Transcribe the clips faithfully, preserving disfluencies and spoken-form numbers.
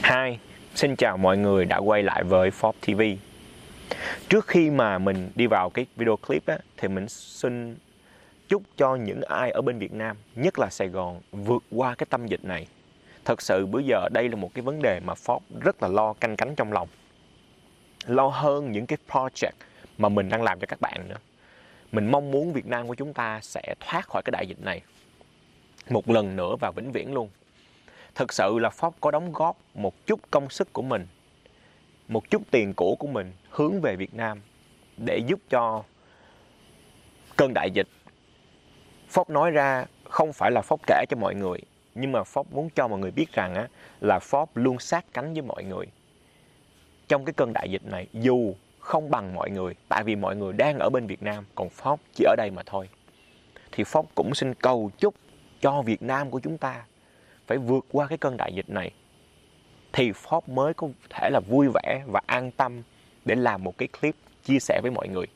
Hi, xin chào mọi người đã quay lại với Forbes ti vi. Trước khi mà mình đi vào cái video clip á, thì mình xin chúc cho những ai ở bên Việt Nam, nhất là Sài Gòn, vượt qua cái tâm dịch này. Thật sự bữa giờ đây là một cái vấn đề mà Forbes rất là lo canh cánh trong lòng. Lo hơn những cái project mà mình đang làm cho các bạn nữa. Mình mong muốn Việt Nam của chúng ta sẽ thoát khỏi cái đại dịch này một lần nữa và vĩnh viễn luôn. Thực sự là Forbes có đóng góp một chút công sức của mình, một chút tiền của của mình hướng về Việt Nam để giúp cho cơn đại dịch. Forbes nói ra không phải là Forbes kể cho mọi người, nhưng mà Forbes muốn cho mọi người biết rằng á, là Forbes luôn sát cánh với mọi người trong cái cơn đại dịch này, dù không bằng mọi người, tại vì mọi người đang ở bên Việt Nam, còn Forbes chỉ ở đây mà thôi. Thì Forbes cũng xin cầu chúc cho Việt Nam của chúng ta phải vượt qua cái cơn đại dịch này, thì Forbes mới có thể là vui vẻ và an tâm để làm một cái clip chia sẻ với mọi người.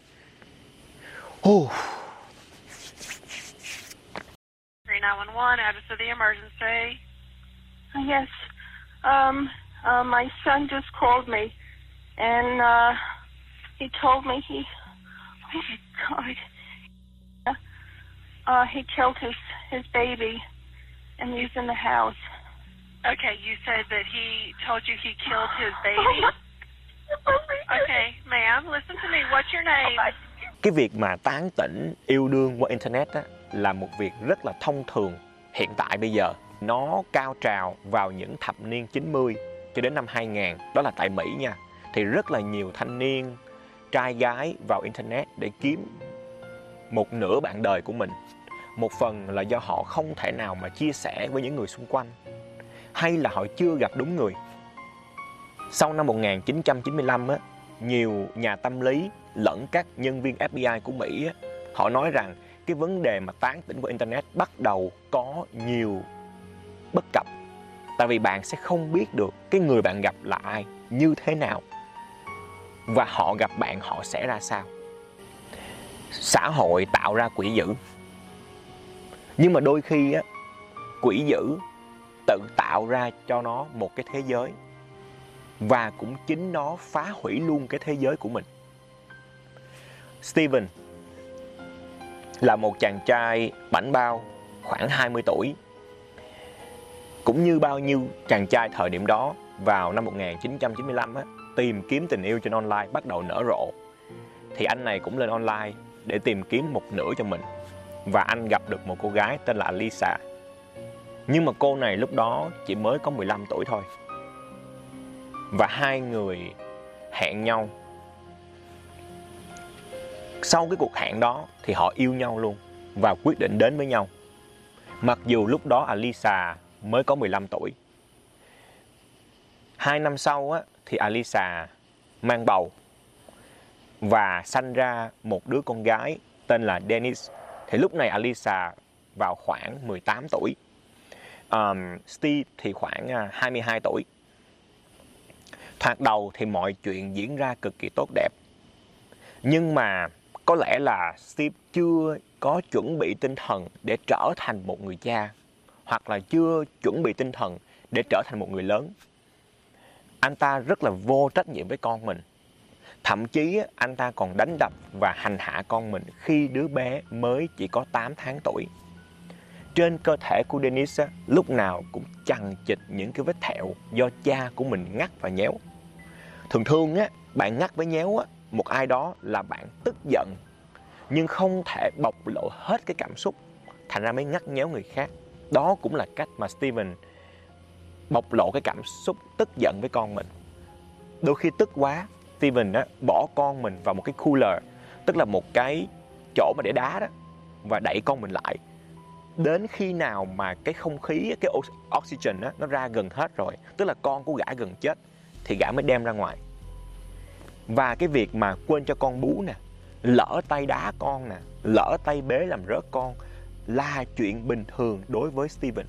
Oh. nine one one, address of the emergency. Yes. Um, uh, my son just called me, and uh, he told me he, oh my God, uh, he killed his, his baby, and he's in the house. Okay, you said that he told you he killed his baby? Okay, ma'am, listen to me. What's your name? Cái việc mà tán tỉnh yêu đương qua Internet á, là một việc rất là thông thường hiện tại bây giờ. Nó cao trào vào những thập niên chín mươi cho đến năm hai nghìn, đó là tại Mỹ nha. Thì rất là nhiều thanh niên, trai gái vào Internet để kiếm một nửa bạn đời của mình. Một phần là do họ không thể nào mà chia sẻ với những người xung quanh, hay là họ chưa gặp đúng người. Sau năm một nghìn chín trăm chín mươi lăm, á, nhiều nhà tâm lý lẫn các nhân viên ép bê i của Mỹ á, họ nói rằng cái vấn đề mà tán tỉnh qua Internet bắt đầu có nhiều bất cập. Tại vì bạn sẽ không biết được cái người bạn gặp là ai, như thế nào, và họ gặp bạn họ sẽ ra sao. Xã hội tạo ra quỷ dữ, nhưng mà đôi khi á, quỷ dữ tự tạo ra cho nó một cái thế giới, và cũng chính nó phá hủy luôn cái thế giới của mình. Steven là một chàng trai bảnh bao khoảng hai mươi tuổi. Cũng như bao nhiêu chàng trai thời điểm đó, vào năm một nghìn chín trăm chín mươi lăm á, tìm kiếm tình yêu trên online bắt đầu nở rộ. Thì anh này cũng lên online để tìm kiếm một nửa cho mình. Và anh gặp được một cô gái tên là Lisa. Nhưng mà cô này lúc đó chỉ mới có mười lăm tuổi thôi. Và hai người hẹn nhau. Sau cái cuộc hẹn đó thì họ yêu nhau luôn và quyết định đến với nhau. Mặc dù lúc đó Alisa mới có mười lăm tuổi. Hai năm sau á, thì Alisa mang bầu và sanh ra một đứa con gái tên là Dennis. Thì lúc này Alisa vào khoảng mười tám tuổi. um, Steve thì khoảng hai mươi hai tuổi. Thoạt đầu thì mọi chuyện diễn ra cực kỳ tốt đẹp. Nhưng mà có lẽ là Steve chưa có chuẩn bị tinh thần để trở thành một người cha, hoặc là chưa chuẩn bị tinh thần để trở thành một người lớn. Anh ta rất là vô trách nhiệm với con mình. Thậm chí anh ta còn đánh đập và hành hạ con mình khi đứa bé mới chỉ có tám tháng tuổi. Trên cơ thể của Dennis á, lúc nào cũng chằng chịt những cái vết thẹo do cha của mình ngắt và nhéo. Thường thường á, bạn ngắt với nhéo á, một ai đó là bạn tức giận, nhưng không thể bộc lộ hết cái cảm xúc, thành ra mới ngắt nhéo người khác. Đó cũng là cách mà Steven bộc lộ cái cảm xúc tức giận với con mình. Đôi khi tức quá, Steven á, bỏ con mình vào một cái cooler, tức là một cái chỗ mà để đá đó, và đẩy con mình lại. Đến khi nào mà cái không khí, cái oxygen á, nó ra gần hết rồi, tức là con của gã gần chết, thì gã mới đem ra ngoài. Và cái việc mà quên cho con bú nè, lỡ tay đá con nè, lỡ tay bế làm rớt con là chuyện bình thường đối với Steven.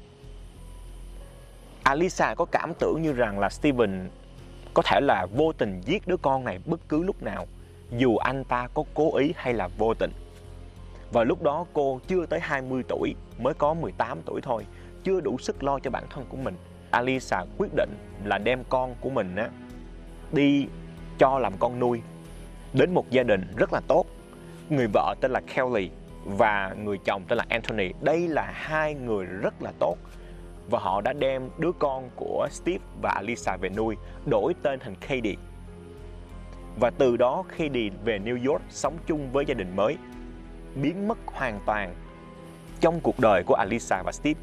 Alisa có cảm tưởng như rằng là Steven có thể là vô tình giết đứa con này bất cứ lúc nào, dù anh ta có cố ý hay là vô tình. Và lúc đó cô chưa tới hai mươi tuổi, mới có mười tám tuổi thôi, chưa đủ sức lo cho bản thân của mình. Alisa quyết định là đem con của mình á, đi cho làm con nuôi đến một gia đình rất là tốt. Người vợ tên là Kelly và người chồng tên là Anthony. Đây là hai người rất là tốt. Và họ đã đem đứa con của Steve và Alisa về nuôi, đổi tên thành Katie. Và từ đó Katie về New York sống chung với gia đình mới, biến mất hoàn toàn trong cuộc đời của Alisa và Steve.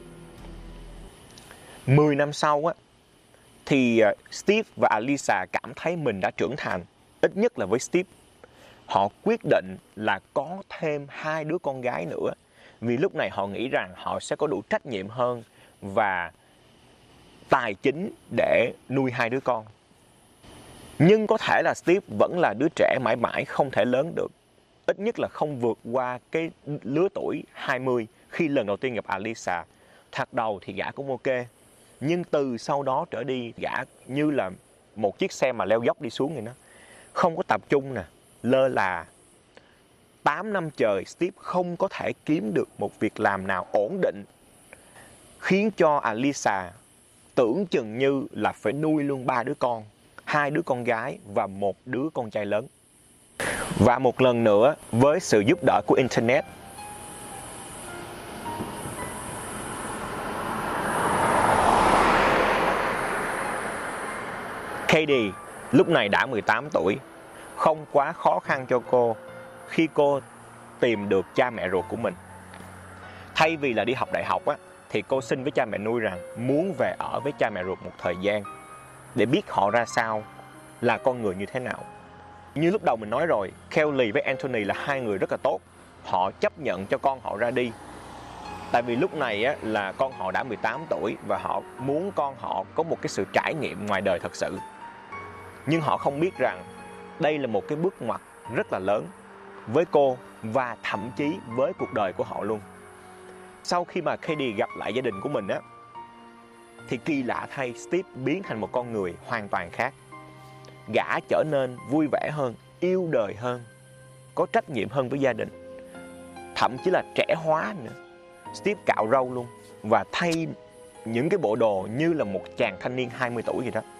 Mười năm sau á, thì Steve và Alisa cảm thấy mình đã trưởng thành, ít nhất là với Steve. Họ quyết định là có thêm hai đứa con gái nữa, vì lúc này họ nghĩ rằng họ sẽ có đủ trách nhiệm hơn và tài chính để nuôi hai đứa con. Nhưng có thể là Steve vẫn là đứa trẻ mãi mãi không thể lớn được, ít nhất là không vượt qua cái lứa tuổi hai mươi khi lần đầu tiên gặp Alisa. Thoạt đầu thì gã cũng ok, nhưng từ sau đó trở đi, gã như là một chiếc xe mà leo dốc đi xuống vậy đó. Không có tập trung nè, lơ là. tám năm trời Steve không có thể kiếm được một việc làm nào ổn định, khiến cho Alisa tưởng chừng như là phải nuôi luôn ba đứa con, hai đứa con gái và một đứa con trai lớn. Và một lần nữa, với sự giúp đỡ của Internet, Katie lúc này đã mười tám tuổi. Không quá khó khăn cho cô khi cô tìm được cha mẹ ruột của mình. Thay vì là đi học đại học á, thì cô xin với cha mẹ nuôi rằng muốn về ở với cha mẹ ruột một thời gian để biết họ ra sao, là con người như thế nào. Như lúc đầu mình nói rồi, Kelly với Anthony là hai người rất là tốt. Họ chấp nhận cho con họ ra đi. Tại vì lúc này á, là con họ đã mười tám tuổi và họ muốn con họ có một cái sự trải nghiệm ngoài đời thật sự. Nhưng họ không biết rằng đây là một cái bước ngoặt rất là lớn với cô và thậm chí với cuộc đời của họ luôn. Sau khi mà Katie gặp lại gia đình của mình á, thì kỳ lạ thay, Steve biến thành một con người hoàn toàn khác. Gã trở nên vui vẻ hơn, yêu đời hơn, có trách nhiệm hơn với gia đình, thậm chí là trẻ hóa nữa. Steve cạo râu luôn và thay những cái bộ đồ như là một chàng thanh niên hai mươi tuổi vậy đó.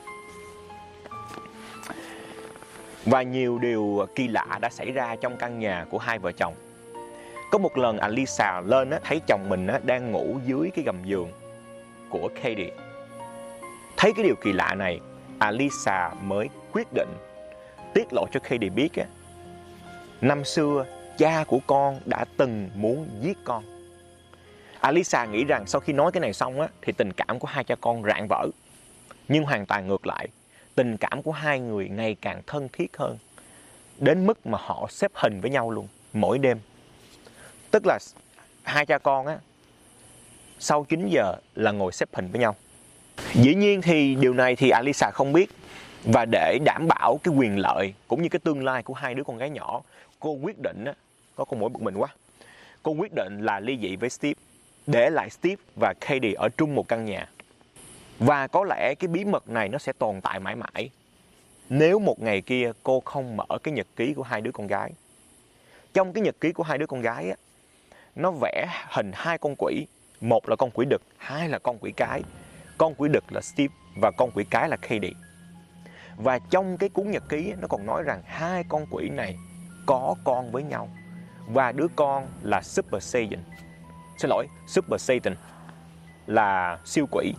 Và nhiều điều kỳ lạ đã xảy ra trong căn nhà của hai vợ chồng. Có một lần Alisa lên á, thấy chồng mình á, đang ngủ dưới cái gầm giường của Katie. Thấy cái điều kỳ lạ này, Alisa mới quyết định tiết lộ cho Katie biết á, năm xưa cha của con đã từng muốn giết con. Alisa nghĩ rằng sau khi nói cái này xong á, thì tình cảm của hai cha con rạn vỡ. Nhưng hoàn toàn ngược lại, tình cảm của hai người ngày càng thân thiết hơn, đến mức mà họ xếp hình với nhau luôn mỗi đêm. Tức là hai cha con á, sau chín giờ là ngồi xếp hình với nhau. Dĩ nhiên thì điều này thì Alisa không biết. Và để đảm bảo cái quyền lợi cũng như cái tương lai của hai đứa con gái nhỏ, cô quyết định á, có con mũi bực mình quá. Cô quyết định là ly dị với Steve, để lại Steve và Katie ở chung một căn nhà. Và có lẽ cái bí mật này nó sẽ tồn tại mãi mãi nếu một ngày kia cô không mở cái nhật ký của hai đứa con gái. Trong cái nhật ký của hai đứa con gái á, nó vẽ hình hai con quỷ. Một là con quỷ đực, hai là con quỷ cái. Con quỷ đực là Steve và con quỷ cái là Katie. Và trong cái cuốn nhật ký nó còn nói rằng hai con quỷ này có con với nhau. Và đứa con là Super Saiyan. Xin lỗi, Super Satan là siêu quỷ.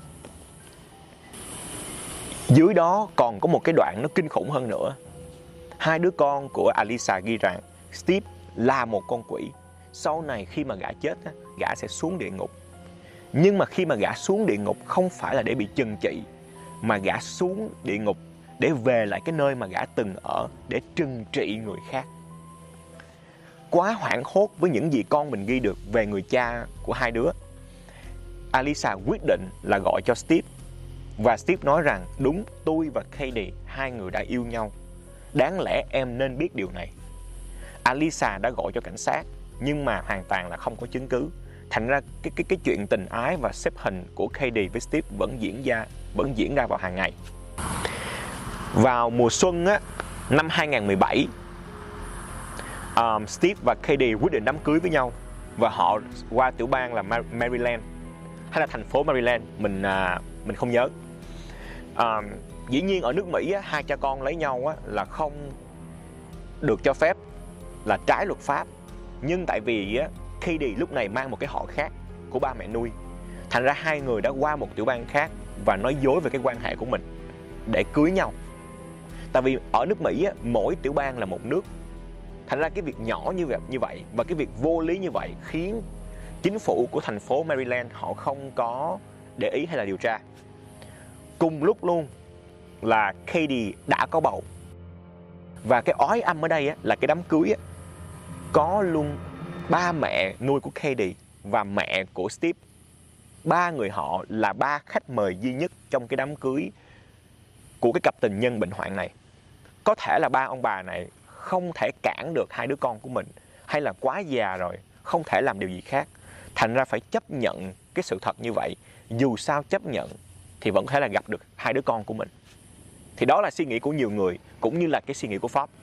Dưới đó còn có một cái đoạn nó kinh khủng hơn nữa. Hai đứa con của Alisa ghi rằng Steve là một con quỷ. Sau này khi mà gã chết, gã sẽ xuống địa ngục. Nhưng mà khi mà gã xuống địa ngục không phải là để bị trừng trị, mà gã xuống địa ngục để về lại cái nơi mà gã từng ở, để trừng trị người khác. Quá hoảng hốt với những gì con mình ghi được về người cha của hai đứa, Alisa quyết định là gọi cho Steve. Và Steve nói rằng đúng, tôi và Katie, hai người đã yêu nhau. Đáng lẽ em nên biết điều này. Alisa đã gọi cho cảnh sát, nhưng mà hoàn toàn là không có chứng cứ. Thành ra cái cái cái chuyện tình ái và xếp hình của Katie với Steve vẫn diễn ra vẫn diễn ra vào hàng ngày. Vào mùa xuân á, năm hai không một bảy, um, Steve và Katie quyết định đám cưới với nhau và họ qua tiểu bang là Maryland, hay là thành phố Maryland, mình uh, mình không nhớ. À, dĩ nhiên ở nước Mỹ á, hai cha con lấy nhau á, là không được cho phép, là trái luật pháp. Nhưng tại vì á, Katie lúc này mang một cái họ khác của ba mẹ nuôi, thành ra hai người đã qua một tiểu bang khác và nói dối về cái quan hệ của mình để cưới nhau. Tại vì ở nước Mỹ á, mỗi tiểu bang là một nước, thành ra cái việc nhỏ như vậy như vậy và cái việc vô lý như vậy khiến chính phủ của thành phố Maryland họ không có để ý hay là điều tra. Cùng lúc luôn là Katie đã có bầu, và cái oái âm ở đây á, là cái đám cưới á, có luôn ba mẹ nuôi của Katie và mẹ của Steve. Ba người họ là ba khách mời duy nhất trong cái đám cưới của cái cặp tình nhân bệnh hoạn này. Có thể là ba ông bà này không thể cản được hai đứa con của mình, hay là quá già rồi, không thể làm điều gì khác, thành ra phải chấp nhận cái sự thật như vậy. Dù sao chấp nhận thì vẫn có thể là gặp được hai đứa con của mình. Thì đó là suy nghĩ của nhiều người, cũng như là cái suy nghĩ của Forbes.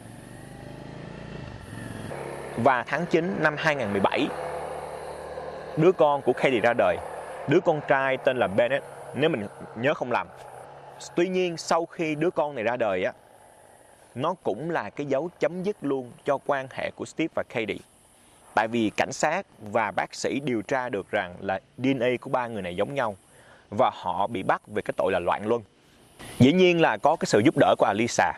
Và tháng chín năm hai không một bảy, đứa con của Katie ra đời. Đứa con trai tên là Bennett, nếu mình nhớ không lầm. Tuy nhiên sau khi đứa con này ra đời á, nó cũng là cái dấu chấm dứt luôn cho quan hệ của Steve và Katie. Tại vì cảnh sát và bác sĩ điều tra được rằng là đê en a của ba người này giống nhau, và họ bị bắt về cái tội là loạn luân. Dĩ nhiên là có cái sự giúp đỡ của Alisa.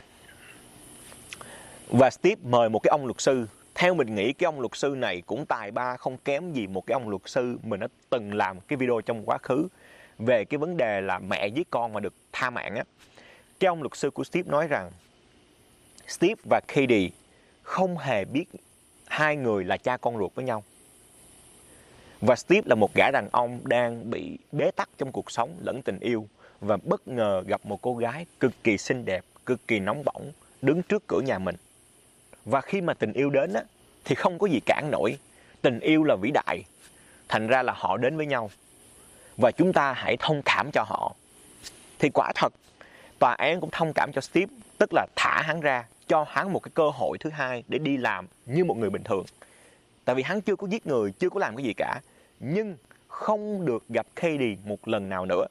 Và Steve mời một cái ông luật sư. Theo mình nghĩ cái ông luật sư này cũng tài ba không kém gì một cái ông luật sư mình đã từng làm cái video trong quá khứ về cái vấn đề là mẹ giết con mà được tha mạng á. Cái ông luật sư của Steve nói rằng Steve và Katie không hề biết hai người là cha con ruột với nhau. Và Steve là một gã đàn ông đang bị bế tắc trong cuộc sống lẫn tình yêu, và bất ngờ gặp một cô gái cực kỳ xinh đẹp, cực kỳ nóng bỏng đứng trước cửa nhà mình. Và khi mà tình yêu đến á, thì không có gì cản nổi. Tình yêu là vĩ đại, thành ra là họ đến với nhau. Và chúng ta hãy thông cảm cho họ. Thì quả thật, tòa án cũng thông cảm cho Steve, tức là thả hắn ra, cho hắn một cái cơ hội thứ hai để đi làm như một người bình thường. Tại vì hắn chưa có giết người, chưa có làm cái gì cả, nhưng không được gặp Katie một lần nào nữa.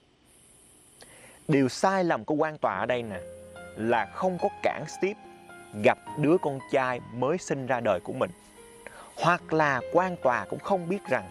Điều sai lầm của quan tòa ở đây nè, là không có cản Steve gặp đứa con trai mới sinh ra đời của mình. Hoặc là quan tòa cũng không biết rằng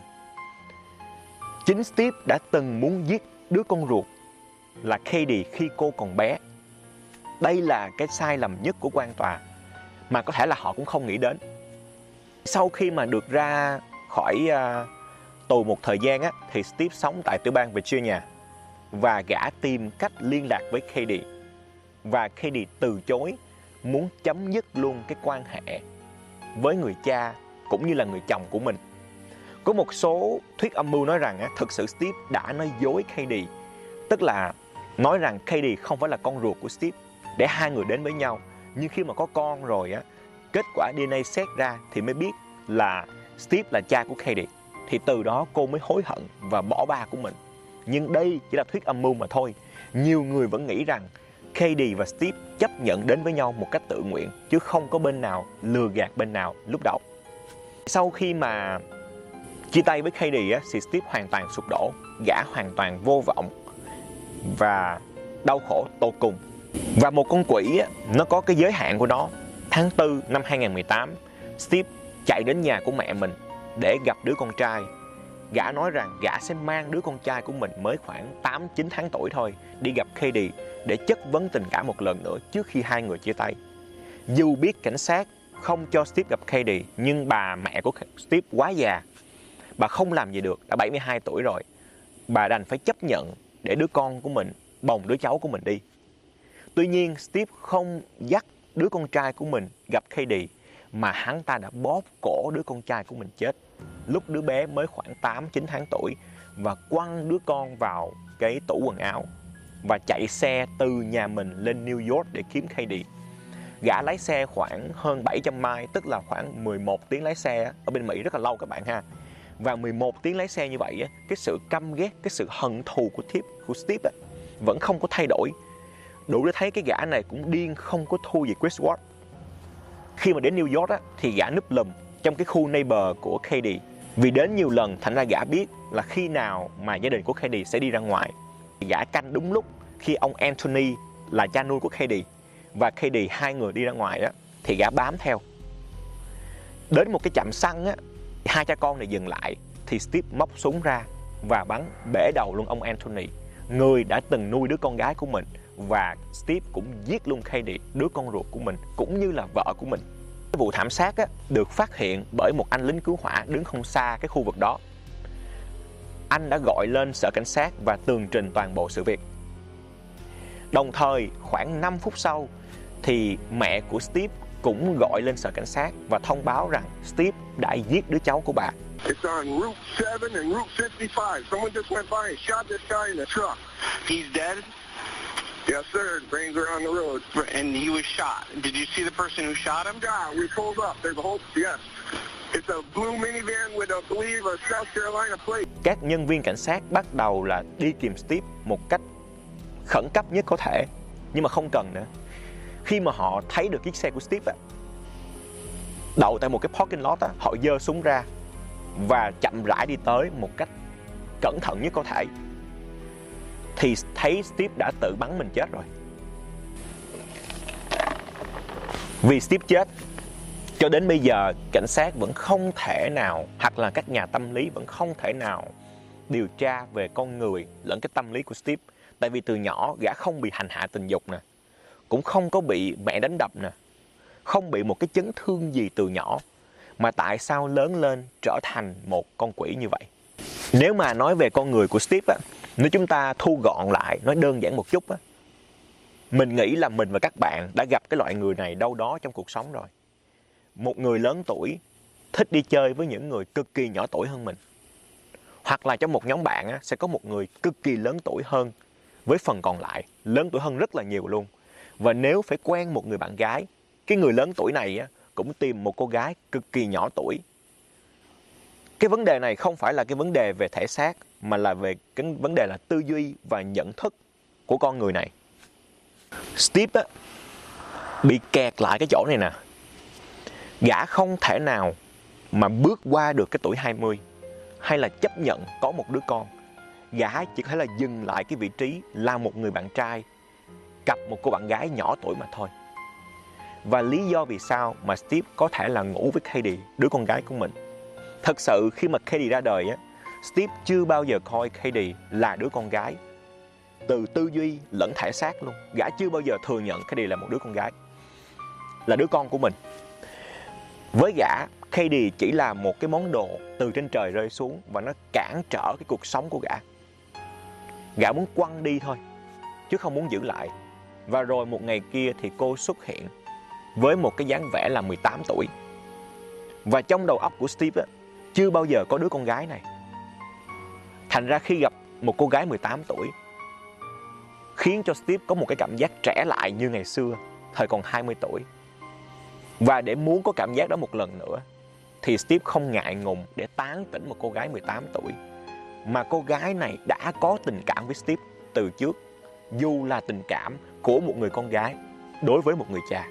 chính Steve đã từng muốn giết đứa con ruột là Katie khi cô còn bé. Đây là cái sai lầm nhất của quan tòa, mà có thể là họ cũng không nghĩ đến. Sau khi mà được ra khỏi uh, tù một thời gian á, thì Steve sống tại tiểu bang Virginia, và gã tìm cách liên lạc với Katie. Và Katie từ chối, muốn chấm dứt luôn cái quan hệ với người cha cũng như là người chồng của mình. Có một số thuyết âm mưu nói rằng á, thực sự Steve đã nói dối Katie, tức là nói rằng Katie không phải là con ruột của Steve, để hai người đến với nhau. Nhưng khi mà có con rồi á, kết quả đê en a xét ra thì mới biết là Steve là cha của Katie. Thì từ đó cô mới hối hận và bỏ ba của mình. Nhưng đây chỉ là thuyết âm mưu mà thôi. Nhiều người vẫn nghĩ rằng Katie và Steve chấp nhận đến với nhau một cách tự nguyện, chứ không có bên nào lừa gạt bên nào lúc đầu. Sau khi mà chia tay với Katie á, thì Steve hoàn toàn sụp đổ. Gã hoàn toàn vô vọng và đau khổ tột cùng. Và một con quỷ á, nó có cái giới hạn của nó. Tháng tư năm hai không một tám, Steve chạy đến nhà của mẹ mình để gặp đứa con trai. Gã nói rằng gã sẽ mang đứa con trai của mình mới khoảng tám chín tháng tuổi thôi đi gặp Katie để chất vấn tình cảm một lần nữa trước khi hai người chia tay. Dù biết cảnh sát không cho Steve gặp Katie, nhưng bà mẹ của Steve quá già, bà không làm gì được, đã bảy mươi hai tuổi rồi. Bà đành phải chấp nhận để đứa con của mình bồng đứa cháu của mình đi. Tuy nhiên Steve không dắt đứa con trai của mình gặp Katie, mà hắn ta đã bóp cổ đứa con trai của mình chết lúc đứa bé mới khoảng tám chín tháng tuổi, và quăng đứa con vào cái tủ quần áo và chạy xe từ nhà mình lên New York để kiếm Katie. Gã lái xe khoảng hơn bảy trăm mile, tức là khoảng mười một tiếng lái xe. Ở bên Mỹ rất là lâu các bạn ha. Và mười một tiếng lái xe như vậy, cái sự căm ghét, cái sự hận thù của Steve, của Steve vẫn không có thay đổi. Đủ để thấy cái gã này cũng điên không có thua gì Chris Watts. Khi mà đến New York á, thì gã núp lùm trong cái khu neighbor của Katie. Vì đến nhiều lần thành ra gã biết là khi nào mà gia đình của Katie sẽ đi ra ngoài. Gã canh đúng lúc khi ông Anthony là cha nuôi của Katie và Katie hai người đi ra ngoài á, thì gã bám theo. Đến một cái trạm xăng á, hai cha con này dừng lại thì Steve móc súng ra và bắn bể đầu luôn ông Anthony, người đã từng nuôi đứa con gái của mình, và Steve cũng giết luôn Katie, đứa con ruột của mình, cũng như là vợ của mình. Cái vụ thảm sát á, được phát hiện bởi một anh lính cứu hỏa đứng không xa cái khu vực đó. Anh đã gọi lên sở cảnh sát và tường trình toàn bộ sự việc. Đồng thời, khoảng năm phút sau thì mẹ của Steve cũng gọi lên sở cảnh sát và thông báo rằng Steve đã giết đứa cháu của bà. It's on Route seven and Route fifty-five. Someone just went by and shot this guy in the truck. He's dead? Yes, sir. Brains are on the road. And he was shot. Did you see the person who shot him? Yeah, we pulled up. There's a whole, yes. It's a blue minivan with, I believe, a South Carolina plate. Các nhân viên cảnh sát bắt đầu là đi tìm Steve một cách khẩn cấp nhất có thể, nhưng mà không cần nữa. Khi mà họ thấy được chiếc xe của Steve á, đậu tại một cái parking lot á, họ giơ súng ra và chậm rãi đi tới một cách cẩn thận nhất có thể, thì thấy Steve đã tự bắn mình chết rồi. Vì Steve chết, cho đến bây giờ cảnh sát vẫn không thể nào, hoặc là các nhà tâm lý vẫn không thể nào điều tra về con người lẫn cái tâm lý của Steve. Tại vì từ nhỏ gã không bị hành hạ tình dục nè, cũng không có bị mẹ đánh đập nè, không bị một cái chấn thương gì từ nhỏ, mà tại sao lớn lên trở thành một con quỷ như vậy? Nếu mà nói về con người của Steve á, nếu chúng ta thu gọn lại, nói đơn giản một chút á, mình nghĩ là mình và các bạn đã gặp cái loại người này đâu đó trong cuộc sống rồi. Một người lớn tuổi thích đi chơi với những người cực kỳ nhỏ tuổi hơn mình. Hoặc là trong một nhóm bạn á, sẽ có một người cực kỳ lớn tuổi hơn với phần còn lại, lớn tuổi hơn rất là nhiều luôn. Và nếu phải quen một người bạn gái, cái người lớn tuổi này á, cũng tìm một cô gái cực kỳ nhỏ tuổi. Cái vấn đề này không phải là cái vấn đề về thể xác, mà là về cái vấn đề là tư duy và nhận thức của con người này. Steve á, bị kẹt lại cái chỗ này nè. Gã không thể nào mà bước qua được cái tuổi hai mươi, hay là chấp nhận có một đứa con. Gã chỉ có thể là dừng lại cái vị trí là một người bạn trai cặp một cô bạn gái nhỏ tuổi mà thôi. Và lý do vì sao mà Steve có thể là ngủ với Katie, đứa con gái của mình. Thật sự khi mà Katie ra đời á, Steve chưa bao giờ coi Katie là đứa con gái. Từ tư duy lẫn thể xác luôn, gã chưa bao giờ thừa nhận Katie là một đứa con gái, là đứa con của mình. Với gã, Katie chỉ là một cái món đồ từ trên trời rơi xuống và nó cản trở cái cuộc sống của gã. Gã muốn quăng đi thôi, chứ không muốn giữ lại. Và rồi một ngày kia thì cô xuất hiện với một cái dáng vẻ là mười tám tuổi. Và trong đầu óc của Steve á, chưa bao giờ có đứa con gái này. Thành ra khi gặp một cô gái mười tám tuổi, khiến cho Steve có một cái cảm giác trẻ lại như ngày xưa, thời còn hai mươi tuổi. Và để muốn có cảm giác đó một lần nữa, thì Steve không ngại ngùng để tán tỉnh một cô gái mười tám tuổi. Mà cô gái này đã có tình cảm với Steve từ trước, dù là tình cảm của một người con gái đối với một người cha.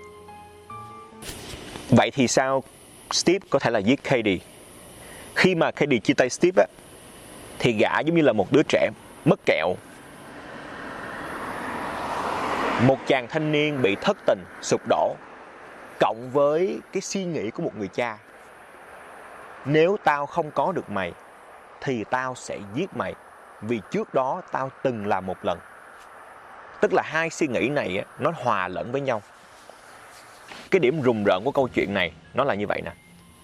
Vậy thì sao Steve có thể là giết Katie? Khi mà Katie chia tay Steve á, thì gã giống như là một đứa trẻ mất kẹo. Một chàng thanh niên bị thất tình, sụp đổ, cộng với cái suy nghĩ của một người cha. Nếu tao không có được mày, thì tao sẽ giết mày, vì trước đó tao từng làm một lần. Tức là hai suy nghĩ này á, nó hòa lẫn với nhau. Cái điểm rùng rợn của câu chuyện này nó là như vậy nè.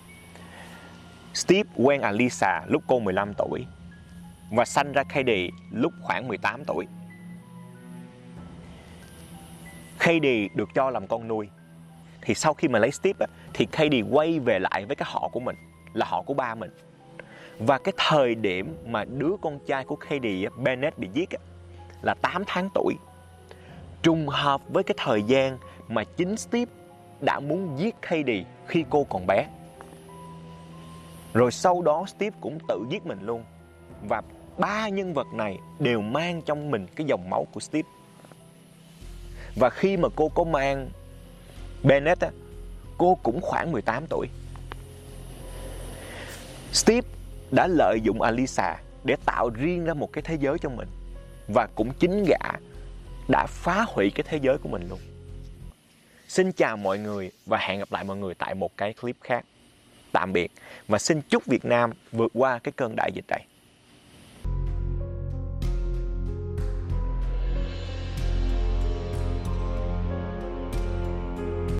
Steve quen Alisa lúc cô mười lăm tuổi và sanh ra Katie lúc khoảng mười tám tuổi. Katie được cho làm con nuôi. Thì sau khi mà lấy Steve á, thì Katie quay về lại với cái họ của mình, là họ của ba mình. Và cái thời điểm mà đứa con trai của Katie, Bennett, bị giết á, là tám tháng tuổi. Trùng hợp với cái thời gian mà chính Steve đã muốn giết Katie khi cô còn bé. Rồi sau đó Steve cũng tự giết mình luôn. Và ba nhân vật này đều mang trong mình cái dòng máu của Steve. Và khi mà cô có mang Bennett á, cô cũng khoảng mười tám tuổi. Steve đã lợi dụng Alisa để tạo riêng ra một cái thế giới cho mình. và cũng chính gã đã phá hủy cái thế giới của mình luôn. Xin chào mọi người và hẹn gặp lại mọi người tại một cái clip khác. Tạm biệt và xin chúc Việt Nam vượt qua cái cơn đại dịch này.